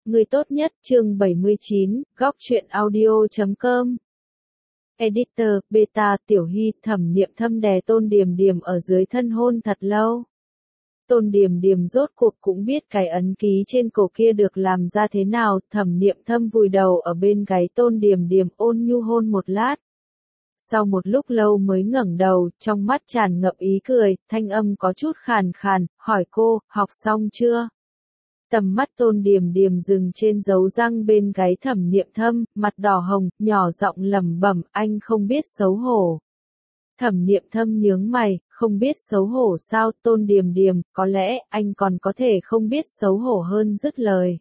Người tốt nhất, chương 79, góc truyện audio.com. Editor, Beta, Tiểu Hy, Thẩm Niệm Thâm đè Tôn Điềm Điềm ở dưới thân hôn thật lâu. Tôn Điềm Điềm rốt cuộc cũng biết cái ấn ký trên cổ kia được làm ra thế nào, Thẩm Niệm Thâm vùi đầu ở bên gáy Tôn Điềm Điềm ôn nhu hôn một lát. Sau một lúc lâu mới ngẩng đầu, trong mắt tràn ngập ý cười, thanh âm có chút khàn khàn, hỏi cô, học xong chưa? Tầm mắt Tôn Điềm Điềm dừng trên dấu răng bên gáy Thẩm Niệm Thâm, mặt đỏ hồng, nhỏ giọng lẩm bẩm, anh không biết xấu hổ. Thẩm Niệm Thâm nhướng mày, không biết xấu hổ sao? Tôn Điềm Điềm, có lẽ anh còn có thể không biết xấu hổ hơn, dứt lời.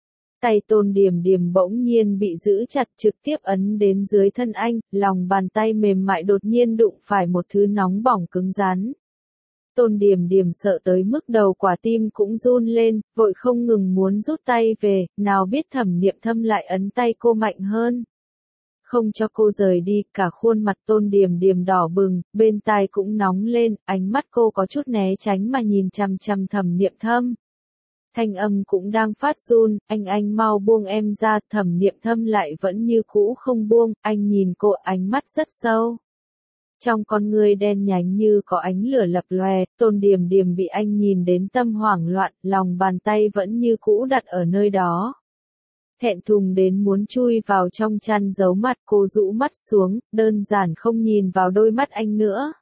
Tay Tôn Điềm Điềm bỗng nhiên bị giữ chặt, trực tiếp ấn đến dưới thân anh, lòng bàn tay mềm mại đột nhiên đụng phải một thứ nóng bỏng cứng rắn. Tôn Điềm Điềm sợ tới mức đầu quả tim cũng run lên, vội không ngừng muốn rút tay về, nào biết Thẩm Niệm Thâm lại ấn tay cô mạnh hơn. Không cho cô rời đi, cả khuôn mặt Tôn Điềm Điềm đỏ bừng, bên tai cũng nóng lên, ánh mắt cô có chút né tránh mà nhìn chằm chằm Thẩm Niệm Thâm. Thanh âm cũng đang phát run, anh mau buông em ra. Thẩm Niệm Thâm lại vẫn như cũ không buông, anh nhìn cô, ánh mắt rất sâu. Trong con ngươi đen nhánh như có ánh lửa lập lòe, Tôn Điềm Điềm bị anh nhìn đến tâm hoảng loạn, lòng bàn tay vẫn như cũ đặt ở nơi đó. Thẹn thùng đến muốn chui vào trong chăn giấu mặt, cô rũ mắt xuống, đơn giản không nhìn vào đôi mắt anh nữa.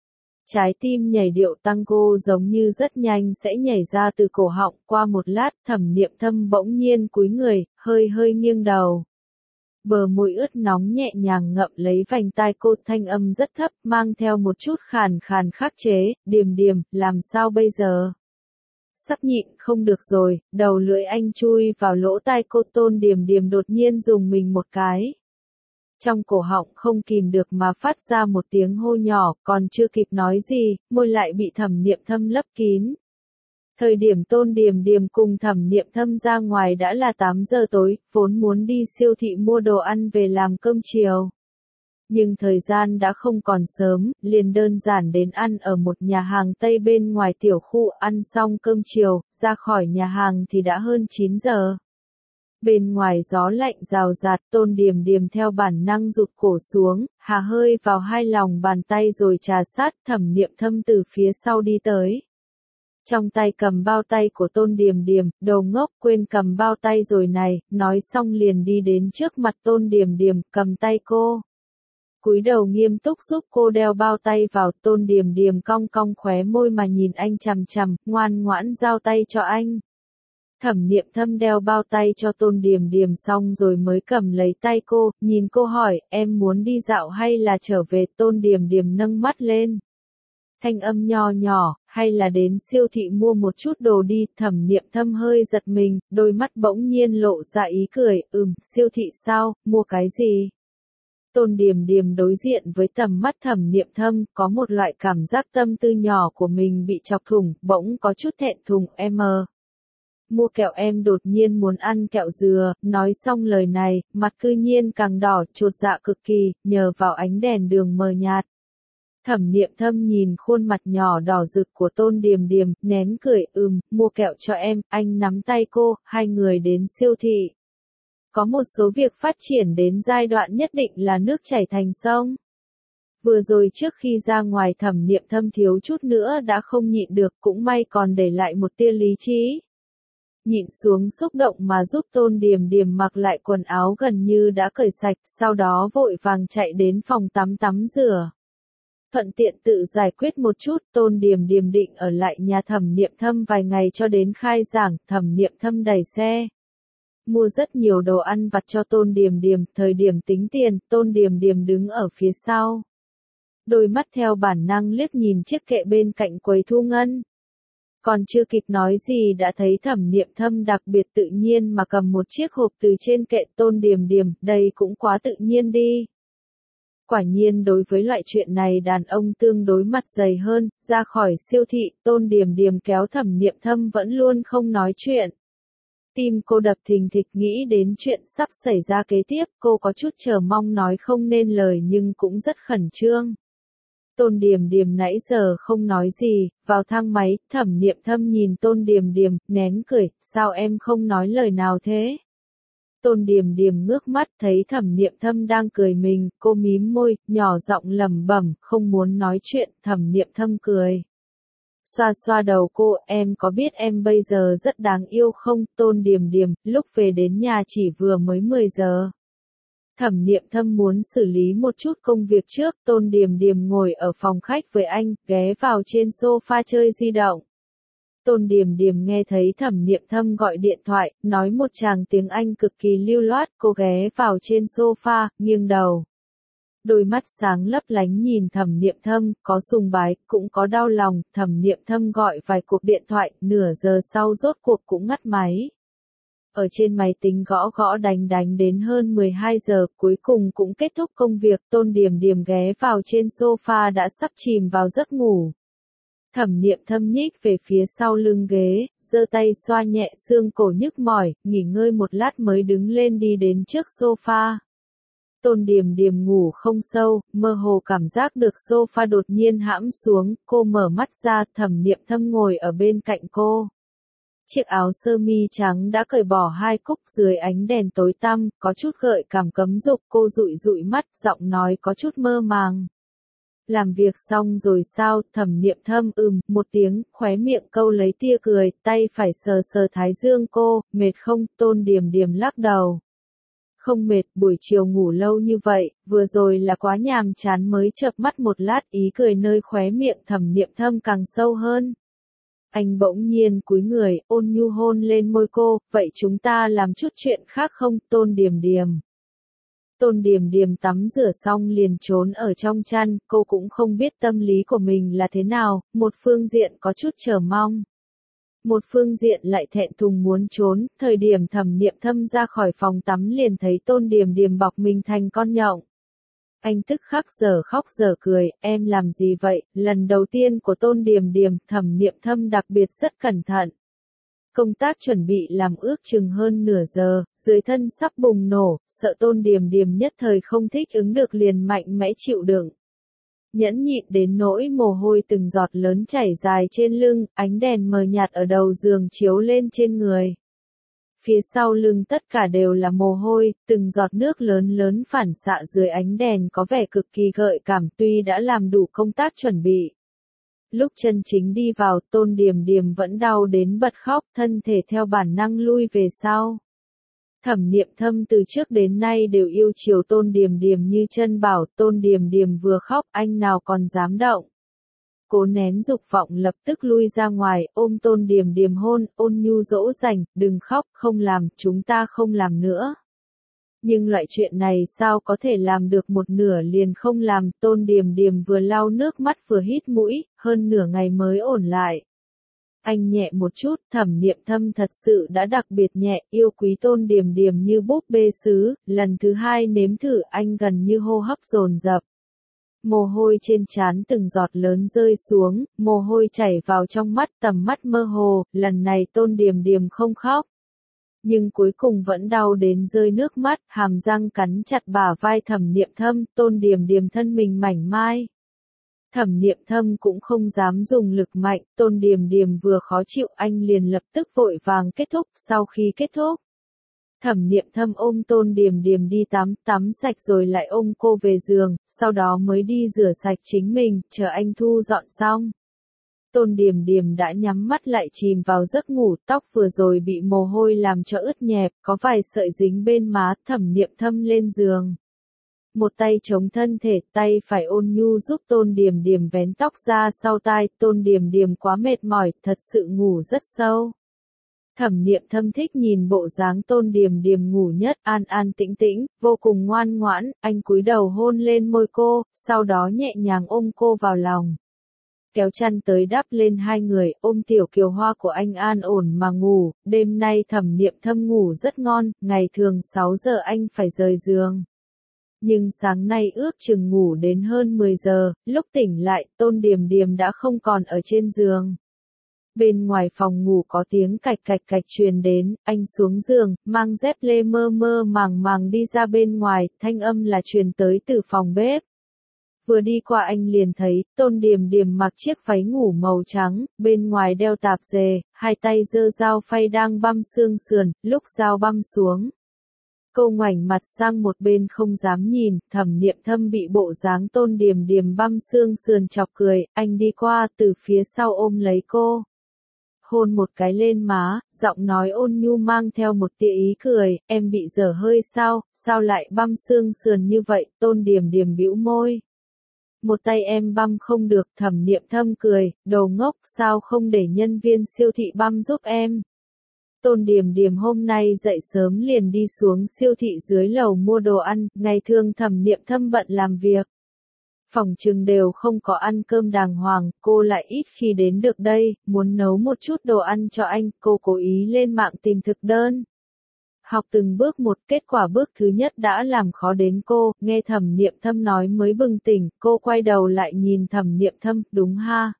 Trái tim nhảy điệu tango giống như rất nhanh sẽ nhảy ra từ cổ họng, qua một lát, Thẩm Niệm Thâm bỗng nhiên cúi người, hơi nghiêng đầu. Bờ môi ướt nóng nhẹ nhàng ngậm lấy vành tai cô, thanh âm rất thấp, mang theo một chút khàn khàn khắc chế, Điềm Điềm, làm sao bây giờ? Sắp nhịn không được rồi, đầu lưỡi anh chui vào lỗ tai cô. Tôn Điềm Điềm đột nhiên dùng mình một cái. Trong cổ họng không kìm được mà phát ra một tiếng hô nhỏ, còn chưa kịp nói gì, môi lại bị Thẩm Niệm Thâm lấp kín. Thời điểm Tôn Điềm Điềm cùng Thẩm Niệm Thâm ra ngoài đã là 8 giờ tối, vốn muốn đi siêu thị mua đồ ăn về làm cơm chiều. Nhưng thời gian đã không còn sớm, liền đơn giản đến ăn ở một nhà hàng Tây bên ngoài tiểu khu, ăn xong cơm chiều, ra khỏi nhà hàng thì đã hơn 9 giờ. Bên ngoài gió lạnh rào rạt, Tôn Điềm Điềm theo bản năng rụt cổ xuống, hà hơi vào hai lòng bàn tay rồi trà sát. Thẩm Niệm Thâm từ phía sau đi tới. Trong tay cầm bao tay của Tôn Điềm Điềm, đồ ngốc, quên cầm bao tay rồi này, nói xong liền đi đến trước mặt Tôn Điềm Điềm, cầm tay cô. Cúi đầu nghiêm túc giúp cô đeo bao tay vào. Tôn Điềm Điềm cong cong khóe môi mà nhìn anh chằm chằm, ngoan ngoãn giao tay cho anh. Thẩm Niệm Thâm đeo bao tay cho Tôn Điềm Điềm xong rồi mới cầm lấy tay cô, nhìn cô hỏi, em muốn đi dạo hay là trở về? Tôn Điềm Điềm nâng mắt lên. Thanh âm nho nhỏ, hay là đến siêu thị mua một chút đồ đi? Thẩm Niệm Thâm hơi giật mình, đôi mắt bỗng nhiên lộ ra ý cười, siêu thị sao, mua cái gì? Tôn Điềm Điềm đối diện với tầm mắt Thẩm Niệm Thâm, có một loại cảm giác tâm tư nhỏ của mình bị chọc thủng, bỗng có chút thẹn thùng. Mua kẹo, em đột nhiên muốn ăn kẹo dừa. Nói xong lời này, mặt cư nhiên càng đỏ, chột dạ cực kỳ, nhờ vào ánh đèn đường mờ nhạt. Thẩm Niệm Thâm nhìn khuôn mặt nhỏ đỏ rực của Tôn Điềm Điềm, nén cười, mua kẹo cho em. Anh nắm tay cô, hai người đến siêu thị. Có một số việc phát triển đến giai đoạn nhất định là nước chảy thành sông. Vừa rồi trước khi ra ngoài, Thẩm Niệm Thâm thiếu chút nữa đã không nhịn được, cũng may còn để lại một tia lý trí. Nhịn xuống xúc động mà giúp Tôn Điềm Điềm mặc lại quần áo gần như đã cởi sạch, sau đó vội vàng chạy đến phòng tắm rửa. Thuận tiện tự giải quyết một chút, Tôn Điềm Điềm định ở lại nhà Thẩm Niệm Thâm vài ngày cho đến khai giảng. Thẩm Niệm Thâm đẩy xe, mua rất nhiều đồ ăn vặt cho Tôn Điềm Điềm. Thời điểm tính tiền, Tôn Điềm Điềm đứng ở phía sau. Đôi mắt theo bản năng liếc nhìn chiếc kệ bên cạnh quầy thu ngân. Còn chưa kịp nói gì đã thấy Thẩm Niệm Thâm đặc biệt tự nhiên mà cầm một chiếc hộp từ trên kệ. Tôn Điềm Điềm, đây cũng quá tự nhiên đi. Quả nhiên đối với loại chuyện này đàn ông tương đối mặt dày hơn. Ra khỏi siêu thị, Tôn Điềm Điềm kéo Thẩm Niệm Thâm vẫn luôn không nói chuyện. Tim cô đập thình thịch nghĩ đến chuyện sắp xảy ra kế tiếp, cô có chút chờ mong nói không nên lời nhưng cũng rất khẩn trương. Tôn Điềm Điềm nãy giờ không nói gì, vào thang máy, Thẩm Niệm Thâm nhìn Tôn Điềm Điềm, nén cười, sao em không nói lời nào thế? Tôn Điềm Điềm ngước mắt thấy Thẩm Niệm Thâm đang cười mình, cô mím môi, nhỏ giọng lẩm bẩm, không muốn nói chuyện, Thẩm Niệm Thâm cười. Xoa xoa đầu cô, em có biết em bây giờ rất đáng yêu không? Tôn Điềm Điềm, lúc về đến nhà chỉ vừa mới 10 giờ. Thẩm Niệm Thâm muốn xử lý một chút công việc trước, Tôn Điềm Điềm ngồi ở phòng khách với anh, ghé vào trên sofa chơi di động. Tôn Điềm Điềm nghe thấy Thẩm Niệm Thâm gọi điện thoại, nói một tràng tiếng Anh cực kỳ lưu loát, cô ghé vào trên sofa, nghiêng đầu. Đôi mắt sáng lấp lánh nhìn Thẩm Niệm Thâm, có sùng bái, cũng có đau lòng, Thẩm Niệm Thâm gọi vài cuộc điện thoại, nửa giờ sau rốt cuộc cũng ngắt máy. Ở trên máy tính gõ gõ đánh đánh đến hơn 12 giờ, cuối cùng cũng kết thúc công việc, Tôn Điềm Điềm ghé vào trên sofa đã sắp chìm vào giấc ngủ. Thẩm Niệm Thâm nhích về phía sau lưng ghế, giơ tay xoa nhẹ xương cổ nhức mỏi, nghỉ ngơi một lát mới đứng lên đi đến trước sofa. Tôn Điềm Điềm ngủ không sâu, mơ hồ cảm giác được sofa đột nhiên hãm xuống, cô mở mắt ra, Thẩm Niệm Thâm ngồi ở bên cạnh cô. Chiếc áo sơ mi trắng đã cởi bỏ hai cúc dưới ánh đèn tối tăm, có chút gợi cảm cấm dục, cô dụi dụi mắt, giọng nói có chút mơ màng. Làm việc xong rồi sao? Thẩm Niệm Thâm một tiếng, khóe miệng câu lấy tia cười, tay phải sờ sờ thái dương cô, mệt không? Tôn Điềm Điềm lắc đầu. Không mệt, buổi chiều ngủ lâu như vậy, vừa rồi là quá nhàm chán mới chợp mắt một lát, ý cười nơi khóe miệng Thẩm Niệm Thâm càng sâu hơn. Anh bỗng nhiên cúi người, ôn nhu hôn lên môi cô, vậy chúng ta làm chút chuyện khác không? Tôn Điềm Điềm. Tôn Điềm Điềm tắm rửa xong liền trốn ở trong chăn, cô cũng không biết tâm lý của mình là thế nào, một phương diện có chút chờ mong. Một phương diện lại thẹn thùng muốn trốn, thời điểm Thẩm Niệm Thâm ra khỏi phòng tắm liền thấy Tôn Điềm Điềm bọc mình thành con nhộng. Anh tức khắc giờ khóc giờ cười, em làm gì vậy? Lần đầu tiên của Tôn Điềm Điềm, Thẩm Niệm Thâm đặc biệt rất cẩn thận. Công tác chuẩn bị làm ước chừng hơn nửa giờ, dưới thân sắp bùng nổ, sợ Tôn Điềm Điềm nhất thời không thích ứng được liền mạnh mẽ chịu đựng. Nhẫn nhịn đến nỗi mồ hôi từng giọt lớn chảy dài trên lưng, ánh đèn mờ nhạt ở đầu giường chiếu lên trên người. Phía sau lưng tất cả đều là mồ hôi, từng giọt nước lớn lớn phản xạ dưới ánh đèn có vẻ cực kỳ gợi cảm tuy đã làm đủ công tác chuẩn bị. Lúc chân chính đi vào, Tôn Điềm Điềm vẫn đau đến bật khóc, thân thể theo bản năng lui về sau. Thẩm Niệm Thâm từ trước đến nay đều yêu chiều Tôn Điềm Điềm như chân bảo, Tôn Điềm Điềm vừa khóc anh nào còn dám động. Cố nén dục vọng lập tức lui ra ngoài, ôm Tôn Điềm Điềm hôn, ôn nhu dỗ dành, đừng khóc, không làm, chúng ta không làm nữa. Nhưng loại chuyện này sao có thể làm được một nửa liền không làm, Tôn Điềm Điềm vừa lau nước mắt vừa hít mũi, hơn nửa ngày mới ổn lại. Anh nhẹ một chút, Thẩm Niệm Thâm thật sự đã đặc biệt nhẹ, yêu quý Tôn Điềm Điềm như búp bê sứ, lần thứ hai nếm thử anh gần như hô hấp dồn dập. Mồ hôi trên trán từng giọt lớn rơi xuống, mồ hôi chảy vào trong mắt, tầm mắt mơ hồ, lần này Tôn Điềm Điềm không khóc. Nhưng cuối cùng vẫn đau đến rơi nước mắt, hàm răng cắn chặt bả vai Thẩm Niệm Thâm, Tôn Điềm Điềm thân mình mảnh mai. Thẩm Niệm Thâm cũng không dám dùng lực mạnh, Tôn Điềm Điềm vừa khó chịu anh liền lập tức vội vàng kết thúc, sau khi kết thúc. Thẩm Niệm Thâm ôm Tôn Điềm Điềm đi tắm sạch rồi lại ôm cô về giường, sau đó mới đi rửa sạch chính mình, chờ anh thu dọn xong. Tôn Điềm Điềm đã nhắm mắt lại chìm vào giấc ngủ, tóc vừa rồi bị mồ hôi làm cho ướt nhẹp, có vài sợi dính bên má, Thẩm Niệm Thâm lên giường. Một tay chống thân thể, tay phải ôn nhu giúp Tôn Điềm Điềm vén tóc ra sau tai, Tôn Điềm Điềm quá mệt mỏi, thật sự ngủ rất sâu. Thẩm Niệm Thâm thích nhìn bộ dáng Tôn Điềm Điềm ngủ nhất, an an tĩnh tĩnh, vô cùng ngoan ngoãn, anh cúi đầu hôn lên môi cô, sau đó nhẹ nhàng ôm cô vào lòng. Kéo chăn tới đắp lên hai người, ôm tiểu kiều hoa của anh an ổn mà ngủ, đêm nay Thẩm Niệm Thâm ngủ rất ngon, ngày thường 6 giờ anh phải rời giường. Nhưng sáng nay ước chừng ngủ đến hơn 10 giờ, lúc tỉnh lại, Tôn Điềm Điềm đã không còn ở trên giường. Bên ngoài phòng ngủ có tiếng cạch cạch cạch truyền đến, anh xuống giường, mang dép lê mơ mơ màng màng đi ra bên ngoài, thanh âm là truyền tới từ phòng bếp. Vừa đi qua anh liền thấy, Tôn Điềm Điềm mặc chiếc váy ngủ màu trắng, bên ngoài đeo tạp dề, hai tay giơ dao phay đang băm xương sườn, lúc dao băm xuống. Cô ngoảnh mặt sang một bên không dám nhìn, Thẩm Niệm Thâm bị bộ dáng Tôn Điềm Điềm băm xương sườn chọc cười, anh đi qua từ phía sau ôm lấy cô. Hôn một cái lên má, giọng nói ôn nhu mang theo một tia ý cười, em bị dở hơi sao lại băm xương sườn như vậy, Tôn Điềm Điềm bĩu môi. Một tay em băm không được, Thẩm Niệm Thâm cười, đồ ngốc, sao không để nhân viên siêu thị băm giúp em. Tôn Điềm Điềm hôm nay dậy sớm liền đi xuống siêu thị dưới lầu mua đồ ăn, ngày thường Thẩm Niệm Thâm bận làm việc. Phòng trừng đều không có ăn cơm đàng hoàng, cô lại ít khi đến được đây, muốn nấu một chút đồ ăn cho anh, cô cố ý lên mạng tìm thực đơn. Học từng bước một, kết quả bước thứ nhất đã làm khó đến cô, nghe Thẩm Niệm Thâm nói mới bừng tỉnh, cô quay đầu lại nhìn Thẩm Niệm Thâm, đúng ha.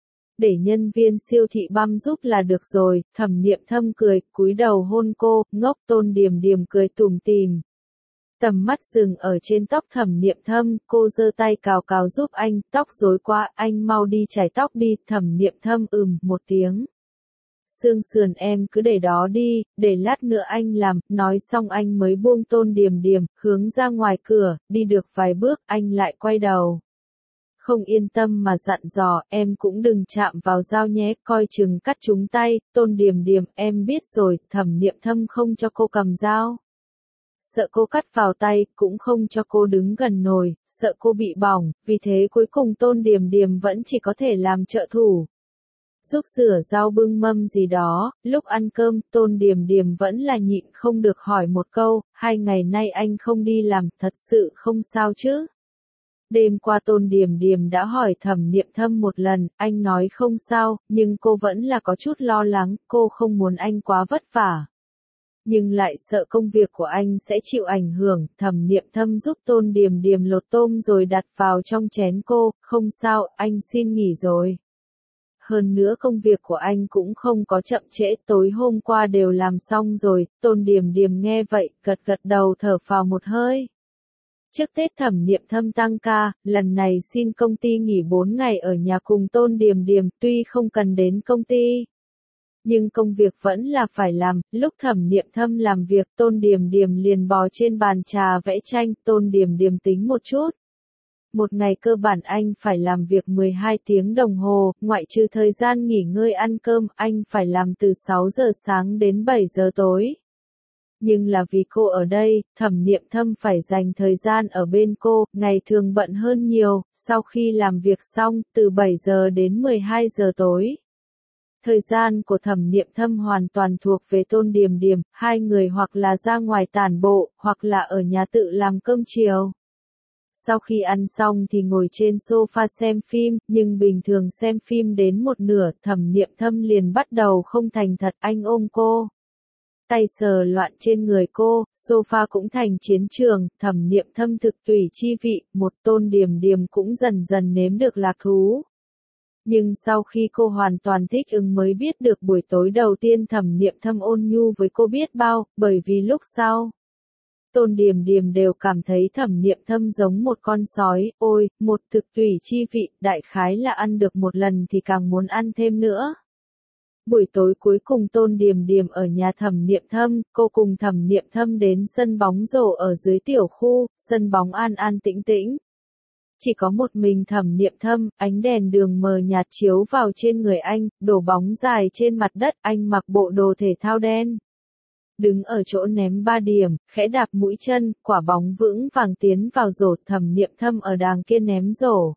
Để nhân viên siêu thị băm giúp là được rồi, Thẩm Niệm Thâm cười, cúi đầu hôn cô, ngốc. Tôn Điềm Điềm cười tủm tỉm. Tầm mắt dừng ở trên tóc Thẩm Niệm Thâm, cô giơ tay cào cào giúp anh, tóc rối quá, anh mau đi chải tóc đi, Thẩm Niệm Thâm một tiếng. Xương sườn em cứ để đó đi, để lát nữa anh làm, nói xong anh mới buông Tôn Điềm Điềm, hướng ra ngoài cửa, đi được vài bước, anh lại quay đầu. Không yên tâm mà dặn dò, em cũng đừng chạm vào dao nhé, coi chừng cắt trúng tay. Tôn Điềm Điềm, em biết rồi, Thẩm Niệm Thâm không cho cô cầm dao. Sợ cô cắt vào tay, cũng không cho cô đứng gần nồi, sợ cô bị bỏng, vì thế cuối cùng Tôn Điềm Điềm vẫn chỉ có thể làm trợ thủ. Giúp rửa rau bưng mâm gì đó, lúc ăn cơm, Tôn Điềm Điềm vẫn là nhịn không được hỏi một câu, 2 ngày nay anh không đi làm, thật sự không sao chứ? Đêm qua Tôn Điềm Điềm đã hỏi Thẩm Niệm Thâm một lần, anh nói không sao, nhưng cô vẫn là có chút lo lắng, cô không muốn anh quá vất vả. Nhưng lại sợ công việc của anh sẽ chịu ảnh hưởng, Thẩm Niệm Thâm giúp Tôn Điềm Điềm lột tôm rồi đặt vào trong chén cô, không sao, anh xin nghỉ rồi. Hơn nữa công việc của anh cũng không có chậm trễ, tối hôm qua đều làm xong rồi. Tôn Điềm Điềm nghe vậy, gật gật đầu thở phào một hơi. Trước Tết Thẩm Niệm Thâm tăng ca, lần này xin công ty nghỉ 4 ngày ở nhà cùng Tôn Điềm Điềm, tuy không cần đến công ty. Nhưng công việc vẫn là phải làm, lúc Thẩm Niệm Thâm làm việc Tôn Điềm Điềm liền bò trên bàn trà vẽ tranh, Tôn Điềm Điềm tính một chút. Một ngày cơ bản anh phải làm việc 12 tiếng đồng hồ, ngoại trừ thời gian nghỉ ngơi ăn cơm, anh phải làm từ 6 giờ sáng đến 7 giờ tối. Nhưng là vì cô ở đây, Thẩm Niệm Thâm phải dành thời gian ở bên cô, ngày thường bận hơn nhiều, sau khi làm việc xong, từ 7 giờ đến 12 giờ tối. Thời gian của Thẩm Niệm Thâm hoàn toàn thuộc về Tôn Điềm Điềm, hai người hoặc là ra ngoài tản bộ, hoặc là ở nhà tự làm cơm chiều. Sau khi ăn xong thì ngồi trên sofa xem phim, nhưng bình thường xem phim đến một nửa, Thẩm Niệm Thâm liền bắt đầu không thành thật, anh ôm cô. Tay sờ loạn trên người cô, sofa cũng thành chiến trường, Thẩm Niệm Thâm thực tùy chi vị, một Tôn Điềm Điềm cũng dần dần nếm được lạc thú. Nhưng sau khi cô hoàn toàn thích ứng mới biết được buổi tối đầu tiên Thẩm Niệm Thâm ôn nhu với cô biết bao, bởi vì lúc sau. Tôn Điềm Điềm đều cảm thấy Thẩm Niệm Thâm giống một con sói, ôi, một thực tùy chi vị, đại khái là ăn được một lần thì càng muốn ăn thêm nữa. Buổi tối cuối cùng Tôn Điềm Điềm ở nhà Thẩm Niệm Thâm, cô cùng Thẩm Niệm Thâm đến sân bóng rổ ở dưới tiểu khu, sân bóng an an tĩnh tĩnh. Chỉ có một mình Thẩm Niệm Thâm, ánh đèn đường mờ nhạt chiếu vào trên người anh, đổ bóng dài trên mặt đất, anh mặc bộ đồ thể thao đen. Đứng ở chỗ ném 3 điểm, khẽ đạp mũi chân, quả bóng vững vàng tiến vào rổ, Thẩm Niệm Thâm ở đàng kia ném rổ.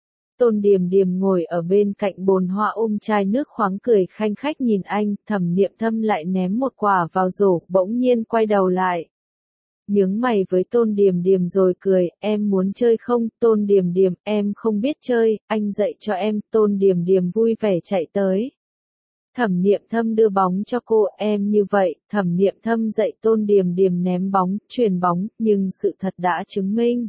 Tôn Điềm Điềm ngồi ở bên cạnh bồn hoa ôm chai nước khoáng cười khanh khách nhìn anh, Thẩm Niệm Thâm lại ném một quả vào rổ, bỗng nhiên quay đầu lại. Nhướng mày với Tôn Điềm Điềm rồi cười, em muốn chơi không? Tôn Điềm Điềm, em không biết chơi, anh dạy cho em. Tôn Điềm Điềm vui vẻ chạy tới. Thẩm Niệm Thâm đưa bóng cho cô, em như vậy. Thẩm Niệm Thâm dạy Tôn Điềm Điềm ném bóng, chuyền bóng, nhưng sự thật đã chứng minh.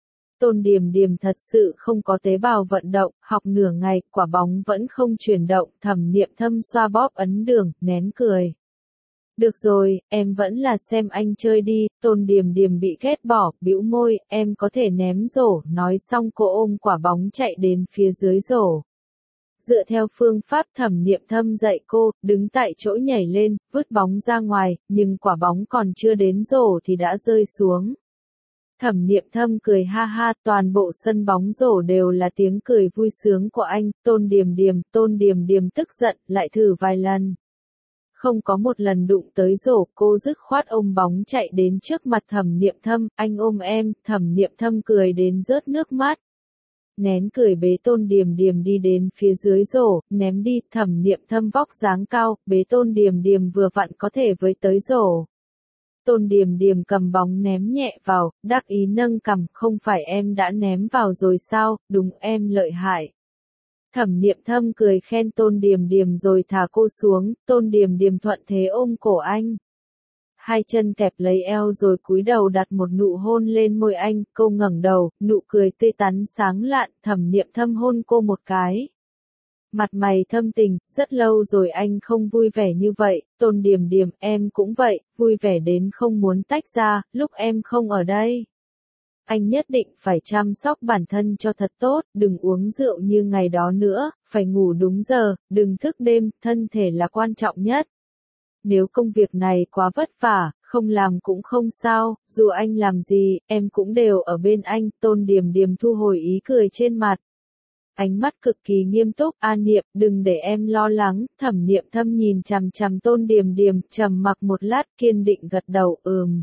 Tôn Điềm Điềm thật sự không có tế bào vận động, học nửa ngày, quả bóng vẫn không chuyển động, Thẩm Niệm Thâm xoa bóp ấn đường, nén cười. Được rồi, em vẫn là xem anh chơi đi, Tôn Điềm Điềm bị ghét bỏ, bĩu môi, em có thể ném rổ, nói xong cô ôm quả bóng chạy đến phía dưới rổ. Dựa theo phương pháp Thẩm Niệm Thâm dạy cô, đứng tại chỗ nhảy lên, vứt bóng ra ngoài, nhưng quả bóng còn chưa đến rổ thì đã rơi xuống. Thẩm Niệm Thâm cười ha ha, toàn bộ sân bóng rổ đều là tiếng cười vui sướng của anh, Tôn Điềm Điềm tức giận, lại thử vài lần. Không có một lần đụng tới rổ, cô dứt khoát ôm bóng chạy đến trước mặt Thẩm Niệm Thâm, anh ôm em, Thẩm Niệm Thâm cười đến rớt nước mắt. Nén cười bế Tôn Điềm Điềm đi đến phía dưới rổ, ném đi, Thẩm Niệm Thâm vóc dáng cao, bế Tôn Điềm Điềm vừa vặn có thể với tới rổ. Tôn Điềm Điềm cầm bóng ném nhẹ vào, đắc ý nâng cằm, không phải em đã ném vào rồi sao, đúng em lợi hại. Thẩm Niệm Thâm cười khen Tôn Điềm Điềm rồi thả cô xuống, Tôn Điềm Điềm thuận thế ôm cổ anh. Hai chân kẹp lấy eo rồi cúi đầu đặt một nụ hôn lên môi anh, cô ngẩng đầu, nụ cười tươi tắn sáng lạn, Thẩm Niệm Thâm hôn cô một cái. Mặt mày thâm tình, rất lâu rồi anh không vui vẻ như vậy, Tôn Điềm Điềm, em cũng vậy, vui vẻ đến không muốn tách ra, lúc em không ở đây. Anh nhất định phải chăm sóc bản thân cho thật tốt, đừng uống rượu như ngày đó nữa, phải ngủ đúng giờ, đừng thức đêm, thân thể là quan trọng nhất. Nếu công việc này quá vất vả, không làm cũng không sao, dù anh làm gì, em cũng đều ở bên anh, Tôn Điềm Điềm thu hồi ý cười trên mặt. Ánh mắt cực kỳ nghiêm túc, An Niệm, đừng để em lo lắng, Thẩm Niệm Thâm nhìn chằm chằm Tôn Điềm Điềm, trầm mặc một lát, kiên định gật đầu,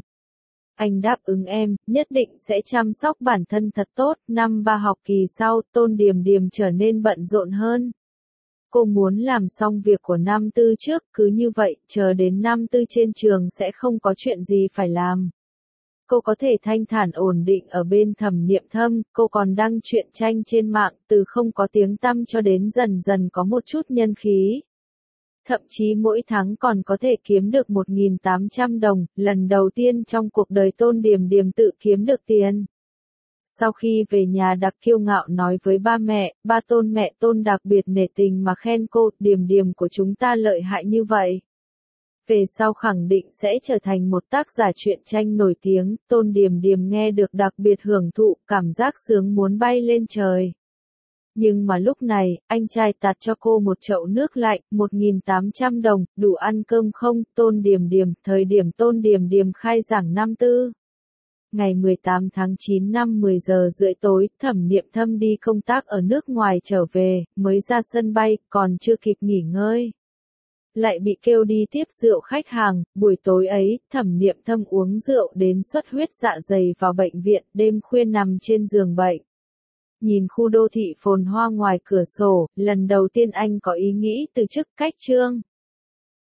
Anh đáp ứng em, nhất định sẽ chăm sóc bản thân thật tốt, năm 3 học kỳ sau, Tôn Điềm Điềm trở nên bận rộn hơn. Cô muốn làm xong việc của năm tư trước, cứ như vậy, chờ đến năm tư trên trường sẽ không có chuyện gì phải làm. Cô có thể thanh thản ổn định ở bên Thẩm Niệm Thâm, cô còn đăng truyện tranh trên mạng, từ không có tiếng tăm cho đến dần dần có một chút nhân khí. Thậm chí mỗi tháng còn có thể kiếm được 1.800 đồng, lần đầu tiên trong cuộc đời Tôn Điềm Điềm tự kiếm được tiền. Sau khi về nhà Đặc kiêu ngạo nói với ba mẹ Tôn đặc biệt nể tình mà khen cô, Điềm Điềm của chúng ta lợi hại như vậy. Về sau khẳng định sẽ trở thành một tác giả truyện tranh nổi tiếng, Tôn Điềm Điềm nghe được đặc biệt hưởng thụ, cảm giác sướng muốn bay lên trời. Nhưng mà lúc này, anh trai tạt cho cô một chậu nước lạnh, 1.800 đồng, đủ ăn cơm không, Tôn Điềm Điềm, thời điểm Tôn Điềm Điềm khai giảng năm tư. Ngày 18 tháng 9 năm 10 giờ rưỡi tối, Thẩm Niệm Thâm đi công tác ở nước ngoài trở về, mới ra sân bay, còn chưa kịp nghỉ ngơi. Lại bị kêu đi tiếp rượu khách hàng, buổi tối ấy, Thẩm Niệm Thâm uống rượu đến xuất huyết dạ dày vào bệnh viện, đêm khuya nằm trên giường bệnh. Nhìn khu đô thị phồn hoa ngoài cửa sổ, lần đầu tiên anh có ý nghĩ từ chức cách chương.